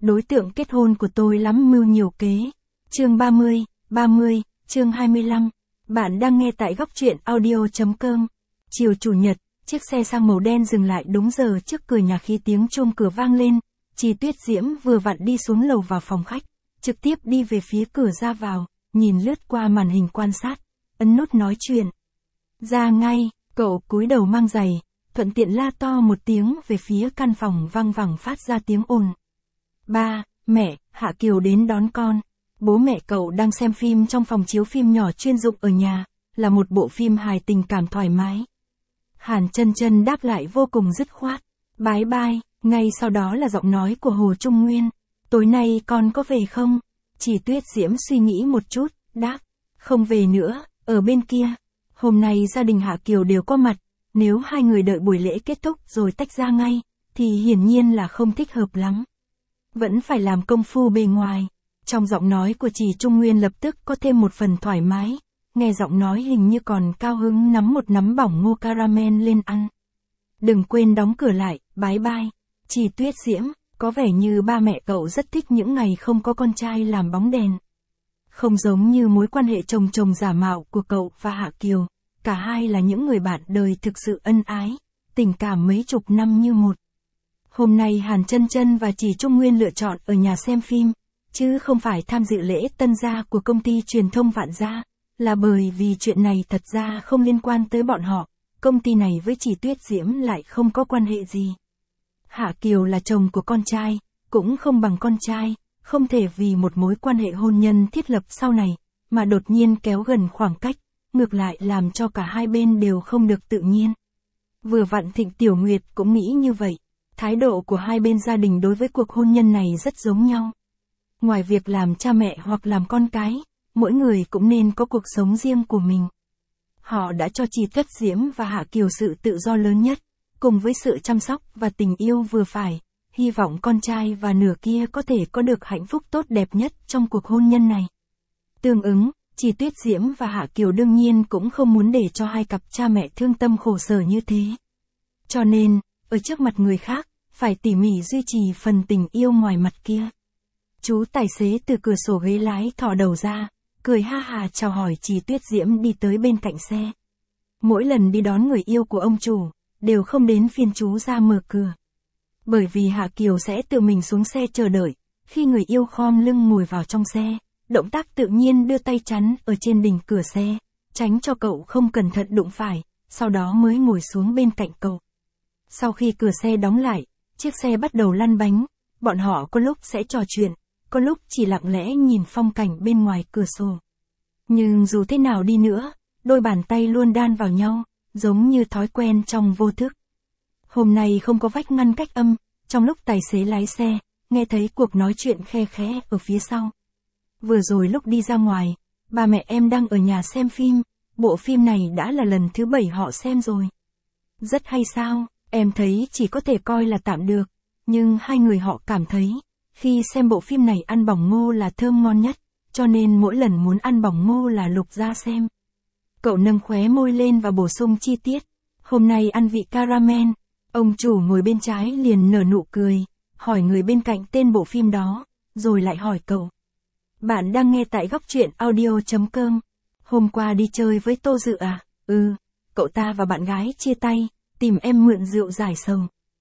đối tượng kết hôn của tôi lắm mưu nhiều kế. Chương 30, chương 25. Bạn đang nghe tại góc truyện audio.com. Chiều chủ nhật, chiếc xe sang màu đen dừng lại đúng giờ trước cửa nhà khi tiếng chuông cửa vang lên. Chị Tuyết Diễm vừa vặn đi xuống lầu vào phòng khách, trực tiếp đi về phía cửa ra vào, nhìn lướt qua màn hình quan sát, ấn nút nói chuyện. Ra ngay, cậu cúi đầu mang giày, thuận tiện la to một tiếng về phía căn phòng vang vẳng phát ra tiếng ồn. Ba, mẹ, Hạ Kiều đến đón con. Bố mẹ cậu đang xem phim trong phòng chiếu phim nhỏ chuyên dụng ở nhà, là một bộ phim hài tình cảm thoải mái. Hàn Chân Chân đáp lại vô cùng dứt khoát. Bye bye, ngay sau đó là giọng nói của Hồ Trung Nguyên. Tối nay con có về không? Chỉ Tuyết Diễm suy nghĩ một chút, đáp. Không về nữa, ở bên kia. Hôm nay gia đình Hạ Kiều đều có mặt, nếu hai người đợi buổi lễ kết thúc rồi tách ra ngay, thì hiển nhiên là không thích hợp lắm. Vẫn phải làm công phu bề ngoài. Trong giọng nói của chị Trung Nguyên lập tức có thêm một phần thoải mái, nghe giọng nói hình như còn cao hứng nắm một nắm bỏng ngô caramel lên ăn. Đừng quên đóng cửa lại, bye bye. Chị Tuyết Diễm, có vẻ như ba mẹ cậu rất thích những ngày không có con trai làm bóng đèn. Không giống như mối quan hệ chồng chồng giả mạo của cậu và Hạ Kiều, cả hai là những người bạn đời thực sự ân ái, tình cảm mấy chục năm như một. Hôm nay Hàn Chân Chân và chị Trung Nguyên lựa chọn ở nhà xem phim, chứ không phải tham dự lễ tân gia của công ty truyền thông Vạn Gia, là bởi vì chuyện này thật ra không liên quan tới bọn họ, công ty này với chị Tuyết Diễm lại không có quan hệ gì. Hạ Kiều là chồng của con trai, cũng không bằng con trai, không thể vì một mối quan hệ hôn nhân thiết lập sau này, mà đột nhiên kéo gần khoảng cách, ngược lại làm cho cả hai bên đều không được tự nhiên. Vừa vặn Thịnh Tiểu Nguyệt cũng nghĩ như vậy, thái độ của hai bên gia đình đối với cuộc hôn nhân này rất giống nhau. Ngoài việc làm cha mẹ hoặc làm con cái, mỗi người cũng nên có cuộc sống riêng của mình. Họ đã cho chị Tuyết Diễm và Hạ Kiều sự tự do lớn nhất, cùng với sự chăm sóc và tình yêu vừa phải, hy vọng con trai và nửa kia có thể có được hạnh phúc tốt đẹp nhất trong cuộc hôn nhân này. Tương ứng, chị Tuyết Diễm và Hạ Kiều đương nhiên cũng không muốn để cho hai cặp cha mẹ thương tâm khổ sở như thế. Cho nên, ở trước mặt người khác, phải tỉ mỉ duy trì phần tình yêu ngoài mặt kia. Chú tài xế từ cửa sổ ghế lái thò đầu ra, cười ha hà chào hỏi chị Tuyết Diễm đi tới bên cạnh xe. Mỗi lần đi đón người yêu của ông chủ, đều không đến phiên chú ra mở cửa. Bởi vì Hạ Kiều sẽ tự mình xuống xe chờ đợi, khi người yêu khom lưng ngồi vào trong xe, động tác tự nhiên đưa tay chắn ở trên đỉnh cửa xe, tránh cho cậu không cẩn thận đụng phải, sau đó mới ngồi xuống bên cạnh cậu. Sau khi cửa xe đóng lại, chiếc xe bắt đầu lăn bánh, bọn họ có lúc sẽ trò chuyện, có lúc chỉ lặng lẽ nhìn phong cảnh bên ngoài cửa sổ. Nhưng dù thế nào đi nữa, đôi bàn tay luôn đan vào nhau, giống như thói quen trong vô thức. Hôm nay không có vách ngăn cách âm, trong lúc tài xế lái xe, nghe thấy cuộc nói chuyện khe khẽ ở phía sau. Vừa rồi lúc đi ra ngoài, ba mẹ em đang ở nhà xem phim, bộ phim này đã là lần thứ 7 họ xem rồi. Rất hay sao, em thấy chỉ có thể coi là tạm được, nhưng hai người họ cảm thấy, khi xem bộ phim này ăn bỏng ngô là thơm ngon nhất, cho nên mỗi lần muốn ăn bỏng ngô là lục ra xem. Cậu nâng khóe môi lên và bổ sung chi tiết, hôm nay ăn vị caramel. Ông chủ ngồi bên trái liền nở nụ cười, hỏi người bên cạnh tên bộ phim đó, rồi lại hỏi cậu. Bạn đang nghe tại góc truyện audio.com. Hôm qua đi chơi với Tô Dự à? Cậu ta và bạn gái chia tay, tìm em mượn rượu giải sầu.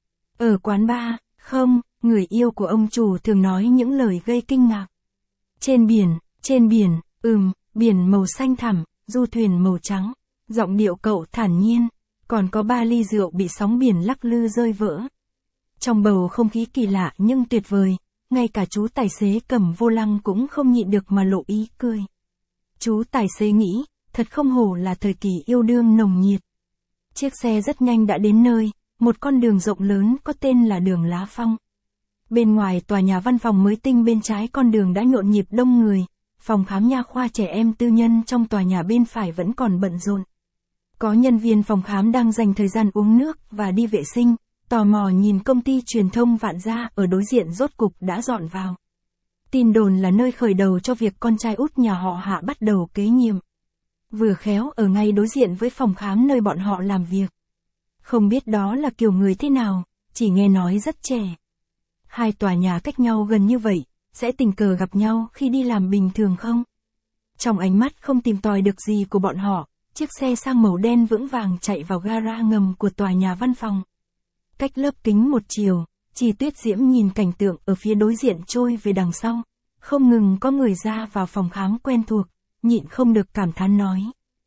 Ở quán bar, không, người yêu của ông chủ thường nói những lời gây kinh ngạc. Trên biển, biển màu xanh thẳm, du thuyền màu trắng, giọng điệu cậu thản nhiên, còn có 3 ly rượu bị sóng biển lắc lư rơi vỡ. Trong bầu không khí kỳ lạ nhưng tuyệt vời, ngay cả chú tài xế cầm vô lăng cũng không nhịn được mà lộ ý cười. Chú tài xế nghĩ, thật không hổ là thời kỳ yêu đương nồng nhiệt. Chiếc xe rất nhanh đã đến nơi, một con đường rộng lớn có tên là đường Lá Phong. Bên ngoài tòa nhà văn phòng mới tinh bên trái con đường đã nhộn nhịp đông người, phòng khám nha khoa trẻ em tư nhân trong tòa nhà bên phải vẫn còn bận rộn. Có nhân viên phòng khám đang dành thời gian uống nước và đi vệ sinh, tò mò nhìn công ty truyền thông Vạn Gia ở đối diện rốt cục đã dọn vào. Tin đồn là nơi khởi đầu cho việc con trai út nhà họ Hạ bắt đầu kế nhiệm. Vừa khéo ở ngay đối diện với phòng khám nơi bọn họ làm việc. Không biết đó là kiểu người thế nào, chỉ nghe nói rất trẻ. Hai tòa nhà cách nhau gần như vậy, sẽ tình cờ gặp nhau khi đi làm bình thường không? Trong ánh mắt không tìm tòi được gì của bọn họ, chiếc xe sang màu đen vững vàng chạy vào gara ngầm của tòa nhà văn phòng. Cách lớp kính một chiều, Chi Tuyết Diễm nhìn cảnh tượng ở phía đối diện trôi về đằng sau. Không ngừng có người ra vào phòng khám quen thuộc, nhịn không được cảm thán nói.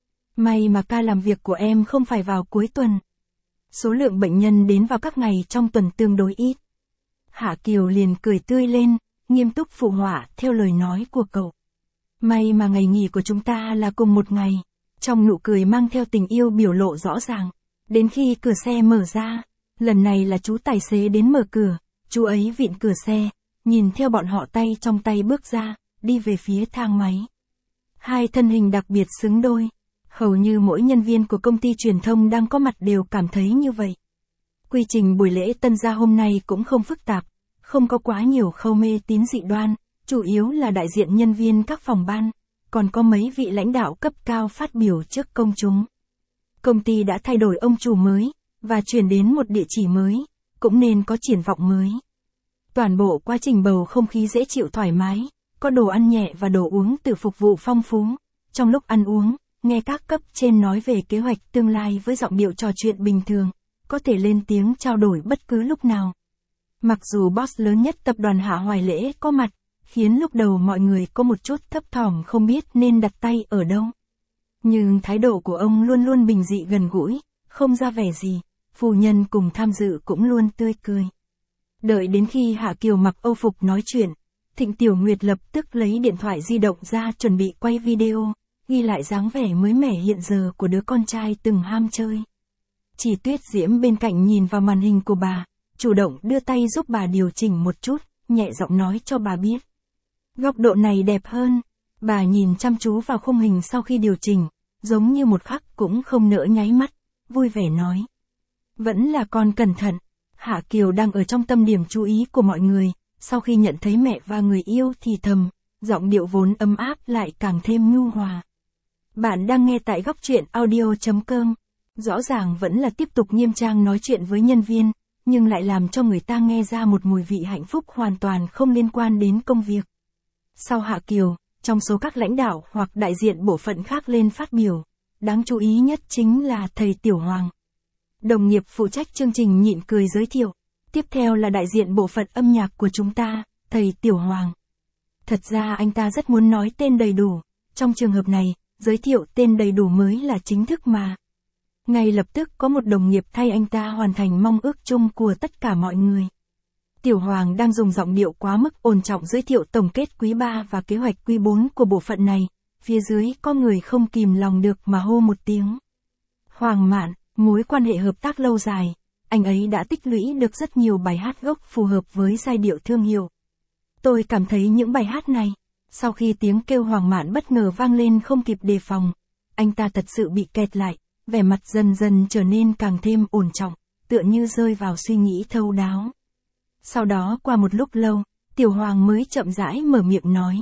May mà ca làm việc của em không phải vào cuối tuần. Số lượng bệnh nhân đến vào các ngày trong tuần tương đối ít. Hạ Kiều liền cười tươi lên, nghiêm túc phụ họa theo lời nói của cậu. May mà ngày nghỉ của chúng ta là cùng một ngày. Trong nụ cười mang theo tình yêu biểu lộ rõ ràng. Đến khi cửa xe mở ra, lần này là chú tài xế đến mở cửa, chú ấy vịn cửa xe, nhìn theo bọn họ tay trong tay bước ra, đi về phía thang máy. Hai thân hình đặc biệt xứng đôi. Hầu như mỗi nhân viên của công ty truyền thông đang có mặt đều cảm thấy như vậy. Quy trình buổi lễ tân gia hôm nay cũng không phức tạp, không có quá nhiều khâu mê tín dị đoan, chủ yếu là đại diện nhân viên các phòng ban, còn có mấy vị lãnh đạo cấp cao phát biểu trước công chúng. Công ty đã thay đổi ông chủ mới, và chuyển đến một địa chỉ mới, cũng nên có triển vọng mới. Toàn bộ quá trình bầu không khí dễ chịu thoải mái, có đồ ăn nhẹ và đồ uống tự phục vụ phong phú. Trong lúc ăn uống, nghe các cấp trên nói về kế hoạch tương lai với giọng điệu trò chuyện bình thường, có thể lên tiếng trao đổi bất cứ lúc nào. Mặc dù boss lớn nhất tập đoàn Hạ Hoài Lễ có mặt, khiến lúc đầu mọi người có một chút thấp thỏm không biết nên đặt tay ở đâu. Nhưng thái độ của ông luôn luôn bình dị gần gũi, không ra vẻ gì, phu nhân cùng tham dự cũng luôn tươi cười. Đợi đến khi Hạ Kiều mặc âu phục nói chuyện, Thịnh Tiểu Nguyệt lập tức lấy điện thoại di động ra chuẩn bị quay video, ghi lại dáng vẻ mới mẻ hiện giờ của đứa con trai từng ham chơi. Chỉ Tuyết Diễm bên cạnh nhìn vào màn hình của bà, chủ động đưa tay giúp bà điều chỉnh một chút, nhẹ giọng nói cho bà biết. Góc độ này đẹp hơn. Bà nhìn chăm chú vào khung hình sau khi điều chỉnh, giống như một khắc cũng không nỡ nháy mắt, vui vẻ nói. Vẫn là con cẩn thận. Hạ Kiều đang ở trong tâm điểm chú ý của mọi người, sau khi nhận thấy mẹ và người yêu thì thầm, giọng điệu vốn ấm áp lại càng thêm nhu hòa. Bạn đang nghe tại góc truyện audio.com. Rõ ràng vẫn là tiếp tục nghiêm trang nói chuyện với nhân viên, nhưng lại làm cho người ta nghe ra một mùi vị hạnh phúc hoàn toàn không liên quan đến công việc. Sau Hạ Kiều, trong số các lãnh đạo hoặc đại diện bộ phận khác lên phát biểu, đáng chú ý nhất chính là thầy Tiểu Hoàng. Đồng nghiệp phụ trách chương trình nhịn cười giới thiệu. Tiếp theo là đại diện bộ phận âm nhạc của chúng ta, thầy Tiểu Hoàng. Thật ra anh ta rất muốn nói tên đầy đủ. Trong trường hợp này, giới thiệu tên đầy đủ mới là chính thức mà. Ngay lập tức có một đồng nghiệp thay anh ta hoàn thành mong ước chung của tất cả mọi người. Tiểu Hoàng đang dùng giọng điệu quá mức ổn trọng giới thiệu tổng kết quý 3 và kế hoạch quý 4 của bộ phận này. Phía dưới có người không kìm lòng được mà hô một tiếng. Hoàng Mạn, mối quan hệ hợp tác lâu dài. Anh ấy đã tích lũy được rất nhiều bài hát gốc phù hợp với giai điệu thương hiệu. Tôi cảm thấy những bài hát này, sau khi tiếng kêu Hoàng Mạn bất ngờ vang lên không kịp đề phòng, anh ta thật sự bị kẹt lại, vẻ mặt dần dần trở nên càng thêm ổn trọng, tựa như rơi vào suy nghĩ thâu đáo. Sau đó qua một lúc lâu, Tiểu Hoàng mới chậm rãi mở miệng nói.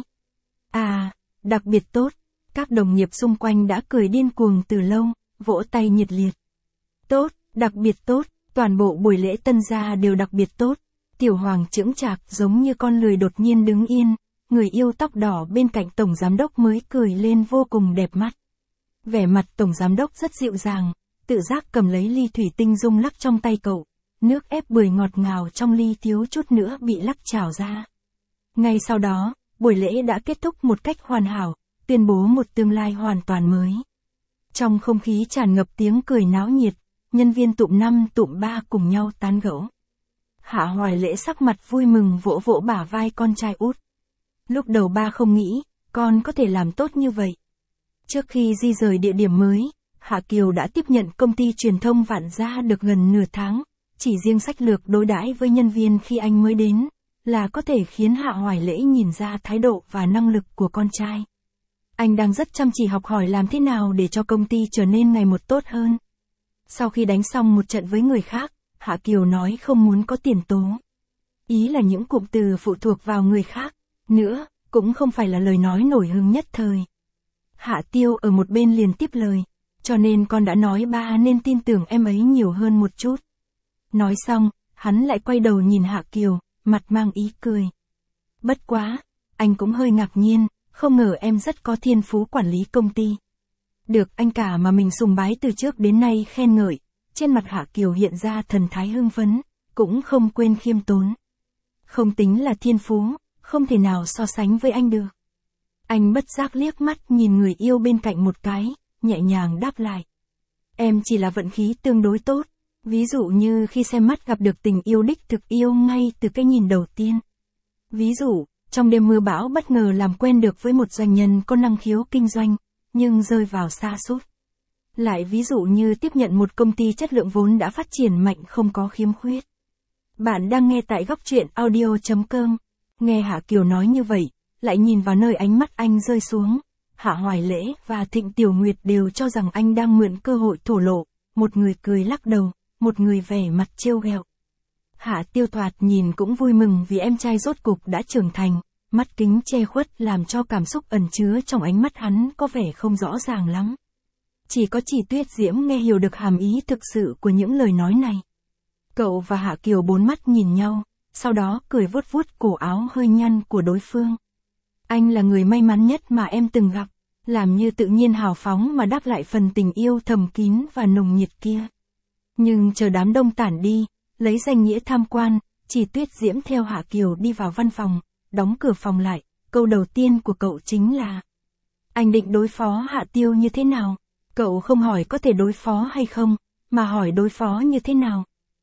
À, đặc biệt tốt, các đồng nghiệp xung quanh đã cười điên cuồng từ lâu, vỗ tay nhiệt liệt. Tốt, đặc biệt tốt, toàn bộ buổi lễ tân gia đều đặc biệt tốt. Tiểu Hoàng chững chạc giống như con lười đột nhiên đứng yên, người yêu tóc đỏ bên cạnh tổng giám đốc mới cười lên vô cùng đẹp mắt. Vẻ mặt tổng giám đốc rất dịu dàng, tự giác cầm lấy ly thủy tinh rung lắc trong tay cậu, nước ép bưởi ngọt ngào trong ly thiếu chút nữa bị lắc trào ra. Ngay sau đó, buổi lễ đã kết thúc một cách hoàn hảo, tuyên bố một tương lai hoàn toàn mới. Trong không khí tràn ngập tiếng cười náo nhiệt, nhân viên tụm 5 tụm 3 cùng nhau tán gẫu. Hạ Hoài Lễ sắc mặt vui mừng vỗ vỗ bả vai con trai út. Lúc đầu ba không nghĩ, con có thể làm tốt như vậy. Trước khi di rời địa điểm mới, Hạ Kiều đã tiếp nhận công ty truyền thông Vạn Gia được gần nửa tháng. Chỉ riêng sách lược đối đãi với nhân viên khi anh mới đến, là có thể khiến Hạ Hoài Lễ nhìn ra thái độ và năng lực của con trai. Anh đang rất chăm chỉ học hỏi làm thế nào để cho công ty trở nên ngày một tốt hơn. Sau khi đánh xong một trận với người khác, Hạ Kiều nói không muốn có tiền tố. Ý là những cụm từ phụ thuộc vào người khác, nữa, cũng không phải là lời nói nổi hứng nhất thời. Hạ Tiêu ở một bên liền tiếp lời, cho nên con đã nói ba nên tin tưởng em ấy nhiều hơn một chút. Nói xong, hắn lại quay đầu nhìn Hạ Kiều, mặt mang ý cười. Bất quá, anh cũng hơi ngạc nhiên, không ngờ em rất có thiên phú quản lý công ty. Được anh cả mà mình sùng bái từ trước đến nay khen ngợi, trên mặt Hạ Kiều hiện ra thần thái hưng phấn, cũng không quên khiêm tốn. Không tính là thiên phú, không thể nào so sánh với anh được. Anh bất giác liếc mắt nhìn người yêu bên cạnh một cái, nhẹ nhàng đáp lại. Em chỉ là vận khí tương đối tốt, ví dụ như khi xem mắt gặp được tình yêu đích thực yêu ngay từ cái nhìn đầu tiên. Ví dụ, trong đêm mưa bão bất ngờ làm quen được với một doanh nhân có năng khiếu kinh doanh, nhưng rơi vào sa sút. Lại ví dụ như tiếp nhận một công ty chất lượng vốn đã phát triển mạnh không có khiếm khuyết. Bạn đang nghe tại góc truyện audio.com. Nghe Hạ Kiều nói như vậy, lại nhìn vào nơi ánh mắt anh rơi xuống. Hạ Hoài Lễ và Thịnh Tiểu Nguyệt đều cho rằng anh đang mượn cơ hội thổ lộ, một người cười lắc đầu, một người vẻ mặt trêu ghẹo. Hạ Tiêu thoạt nhìn cũng vui mừng vì em trai rốt cục đã trưởng thành, mắt kính che khuất làm cho cảm xúc ẩn chứa trong ánh mắt hắn có vẻ không rõ ràng lắm. Chỉ có Chỉ Tuyết Diễm nghe hiểu được hàm ý thực sự của những lời nói này. Cậu và Hạ Kiều bốn mắt nhìn nhau, sau đó cười vuốt vuốt cổ áo hơi nhăn của đối phương. Anh là người may mắn nhất mà em từng gặp, làm như tự nhiên hào phóng mà đáp lại phần tình yêu thầm kín và nồng nhiệt kia. Nhưng chờ đám đông tản đi, lấy danh nghĩa tham quan, Chỉ Tuyết Diễm theo Hạ Kiều đi vào văn phòng, đóng cửa phòng lại, câu đầu tiên của cậu chính là: anh định đối phó Hạ Tiêu như thế nào? Cậu không hỏi có thể đối phó hay không, mà hỏi đối phó như thế nào.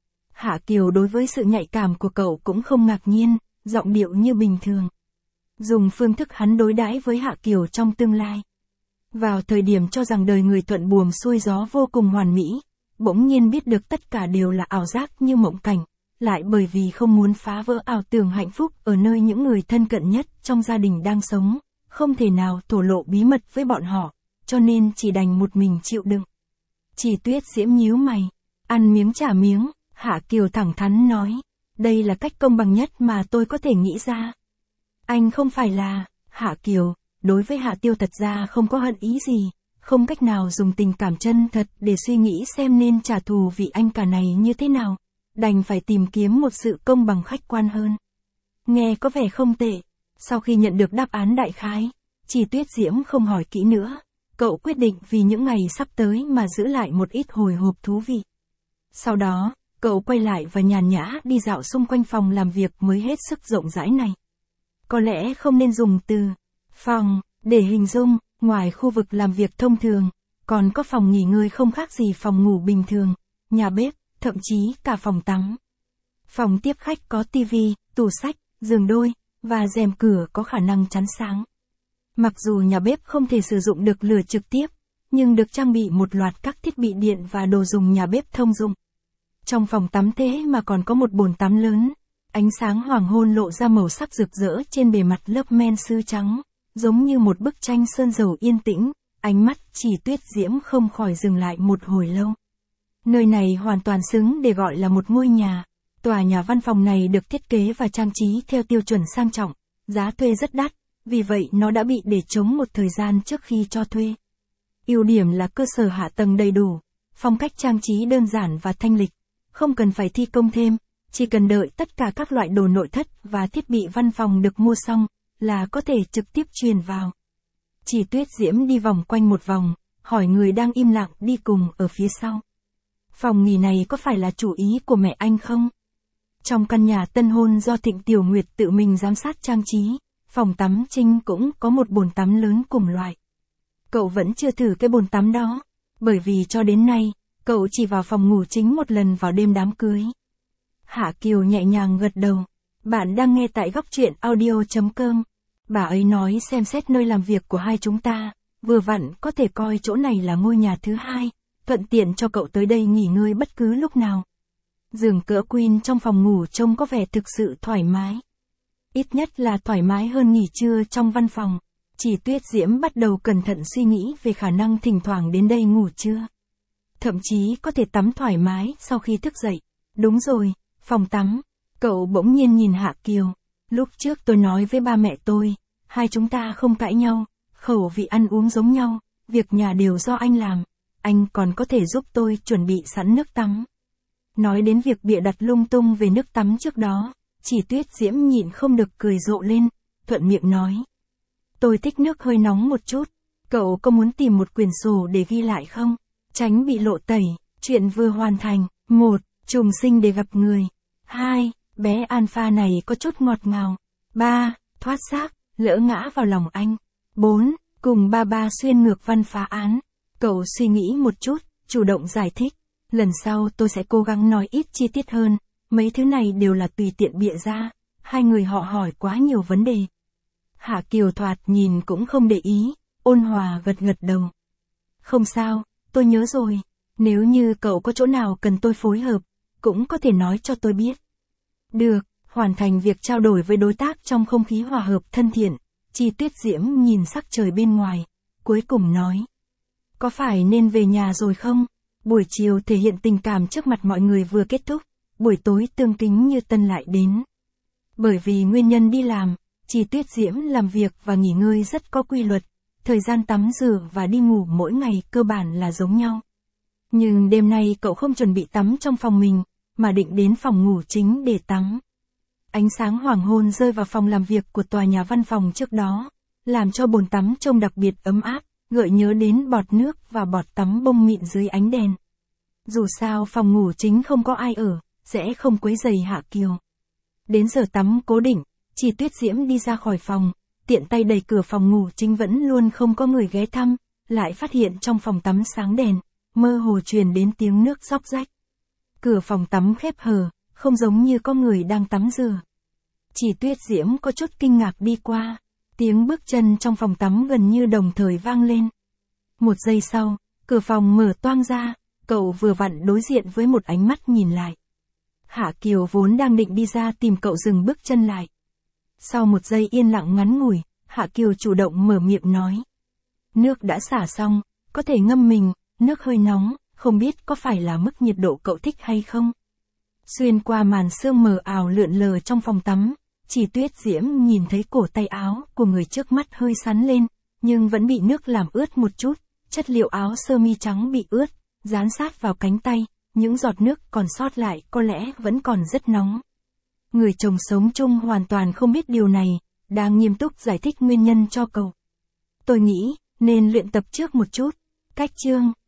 Hạ Kiều đối với sự nhạy cảm của cậu cũng không ngạc nhiên, giọng điệu như bình thường. Dùng phương thức hắn đối đãi với Hạ Kiều trong tương lai. Vào thời điểm cho rằng đời người thuận buồm xuôi gió vô cùng hoàn mỹ, bỗng nhiên biết được tất cả đều là ảo giác như mộng cảnh, lại bởi vì không muốn phá vỡ ảo tưởng hạnh phúc ở nơi những người thân cận nhất trong gia đình đang sống, không thể nào thổ lộ bí mật với bọn họ, cho nên chỉ đành một mình chịu đựng. Chỉ Tuyết Diễm nhíu mày, ăn miếng trả miếng. Hạ Kiều thẳng thắn nói, đây là cách công bằng nhất mà tôi có thể nghĩ ra. Anh không phải là, Hạ Kiều, đối với Hạ Tiêu thật ra không có hận ý gì, không cách nào dùng tình cảm chân thật để suy nghĩ xem nên trả thù vị anh cả này như thế nào, đành phải tìm kiếm một sự công bằng khách quan hơn. Nghe có vẻ không tệ, sau khi nhận được đáp án đại khái, Chỉ Tuyết Diễm không hỏi kỹ nữa, cậu quyết định vì những ngày sắp tới mà giữ lại một ít hồi hộp thú vị. Sau đó, cậu quay lại và nhàn nhã đi dạo xung quanh phòng làm việc mới hết sức rộng rãi này. Có lẽ không nên dùng từ phòng để hình dung, ngoài khu vực làm việc thông thường, còn có phòng nghỉ ngơi không khác gì phòng ngủ bình thường, nhà bếp, thậm chí cả phòng tắm. Phòng tiếp khách có tivi, tủ sách, giường đôi, và rèm cửa có khả năng chắn sáng. Mặc dù nhà bếp không thể sử dụng được lửa trực tiếp, nhưng được trang bị một loạt các thiết bị điện và đồ dùng nhà bếp thông dụng. Trong phòng tắm thế mà còn có một bồn tắm lớn, ánh sáng hoàng hôn lộ ra màu sắc rực rỡ trên bề mặt lớp men sứ trắng, giống như một bức tranh sơn dầu yên tĩnh, ánh mắt Chỉ Tuyết Diễm không khỏi dừng lại một hồi lâu. Nơi này hoàn toàn xứng để gọi là một ngôi nhà, tòa nhà văn phòng này được thiết kế và trang trí theo tiêu chuẩn sang trọng, giá thuê rất đắt, vì vậy nó đã bị để trống một thời gian trước khi cho thuê. Ưu điểm là cơ sở hạ tầng đầy đủ, phong cách trang trí đơn giản và thanh lịch. Không cần phải thi công thêm, chỉ cần đợi tất cả các loại đồ nội thất và thiết bị văn phòng được mua xong, là có thể trực tiếp truyền vào. Chỉ Tuyết Diễm đi vòng quanh một vòng, hỏi người đang im lặng đi cùng ở phía sau. Phòng nghỉ này có phải là chủ ý của mẹ anh không? Trong căn nhà tân hôn do Thịnh Tiểu Nguyệt tự mình giám sát trang trí, phòng tắm Trinh cũng có một bồn tắm lớn cùng loại. Cậu vẫn chưa thử cái bồn tắm đó, bởi vì cho đến nay, cậu chỉ vào phòng ngủ chính một lần vào đêm đám cưới. Hạ Kiều nhẹ nhàng gật đầu. Bạn đang nghe tại góc truyện audio.com. Bà ấy nói xem xét nơi làm việc của hai chúng ta, vừa vặn có thể coi chỗ này là ngôi nhà thứ hai, thuận tiện cho cậu tới đây nghỉ ngơi bất cứ lúc nào. Giường cỡ queen trong phòng ngủ trông có vẻ thực sự thoải mái. Ít nhất là thoải mái hơn nghỉ trưa trong văn phòng. Chỉ Tuyết Diễm bắt đầu cẩn thận suy nghĩ về khả năng thỉnh thoảng đến đây ngủ trưa. Thậm chí có thể tắm thoải mái sau khi thức dậy. Đúng rồi, phòng tắm. Cậu bỗng nhiên nhìn Hạ Kiều. Lúc trước tôi nói với ba mẹ tôi, hai chúng ta không cãi nhau, khẩu vị ăn uống giống nhau, việc nhà đều do anh làm. Anh còn có thể giúp tôi chuẩn bị sẵn nước tắm. Nói đến việc bịa đặt lung tung về nước tắm trước đó, Chỉ Tuyết Diễm nhịn không được cười rộ lên, thuận miệng nói. Tôi thích nước hơi nóng một chút, cậu có muốn tìm một quyển sổ để ghi lại không? Tránh bị lộ tẩy, chuyện vừa hoàn thành. 1. Trùng sinh để gặp người. 2. Bé Alpha này có chút ngọt ngào. 3. Thoát xác, lỡ ngã vào lòng anh. 4. Cùng ba xuyên ngược văn phá án. Cậu suy nghĩ một chút, chủ động giải thích. Lần sau tôi sẽ cố gắng nói ít chi tiết hơn, mấy thứ này đều là tùy tiện bịa ra. Hai người họ hỏi quá nhiều vấn đề. Hạ Kiều thoạt nhìn cũng không để ý, ôn hòa gật gật đầu. Không sao, tôi nhớ rồi. Nếu như cậu có chỗ nào cần tôi phối hợp, cũng có thể nói cho tôi biết. Được, hoàn thành việc trao đổi với đối tác trong không khí hòa hợp thân thiện, Chi Tuyết Diễm nhìn sắc trời bên ngoài, cuối cùng nói. Có phải nên về nhà rồi không? Buổi chiều thể hiện tình cảm trước mặt mọi người vừa kết thúc, buổi tối tương kính như tân lại đến. Bởi vì nguyên nhân đi làm, Chi Tuyết Diễm làm việc và nghỉ ngơi rất có quy luật, thời gian tắm rửa và đi ngủ mỗi ngày cơ bản là giống nhau. Nhưng đêm nay cậu không chuẩn bị tắm trong phòng mình, mà định đến phòng ngủ chính để tắm. Ánh sáng hoàng hôn rơi vào phòng làm việc của tòa nhà văn phòng trước đó, làm cho bồn tắm trông đặc biệt ấm áp, gợi nhớ đến bọt nước và bọt tắm bông mịn dưới ánh đèn. Dù sao phòng ngủ chính không có ai ở, sẽ không quấy rầy Hạ Kiều. Đến giờ tắm cố định, Chi Tuyết Diễm đi ra khỏi phòng, tiện tay đẩy cửa phòng ngủ chính vẫn luôn không có người ghé thăm, lại phát hiện trong phòng tắm sáng đèn, mơ hồ truyền đến tiếng nước róc rách. Cửa phòng tắm khép hờ, không giống như có người đang tắm rửa. Chi Tuyết Diễm có chút kinh ngạc đi qua, tiếng bước chân trong phòng tắm gần như đồng thời vang lên. Một giây sau, cửa phòng mở toang ra, cậu vừa vặn đối diện với một ánh mắt nhìn lại. Hạ Kiều vốn đang định đi ra tìm cậu dừng bước chân lại. Sau một giây yên lặng ngắn ngủi, Hạ Kiều chủ động mở miệng nói. Nước đã xả xong, có thể ngâm mình, nước hơi nóng, không biết có phải là mức nhiệt độ cậu thích hay không? Xuyên qua màn sương mờ ảo lượn lờ trong phòng tắm, Chi Tuyết Diễm nhìn thấy cổ tay áo của người trước mắt hơi sắn lên, nhưng vẫn bị nước làm ướt một chút, chất liệu áo sơ mi trắng bị ướt, dán sát vào cánh tay, những giọt nước còn sót lại có lẽ vẫn còn rất nóng. Người chồng sống chung hoàn toàn không biết điều này, đang nghiêm túc giải thích nguyên nhân cho cậu. Tôi nghĩ, nên luyện tập trước một chút. Cách chương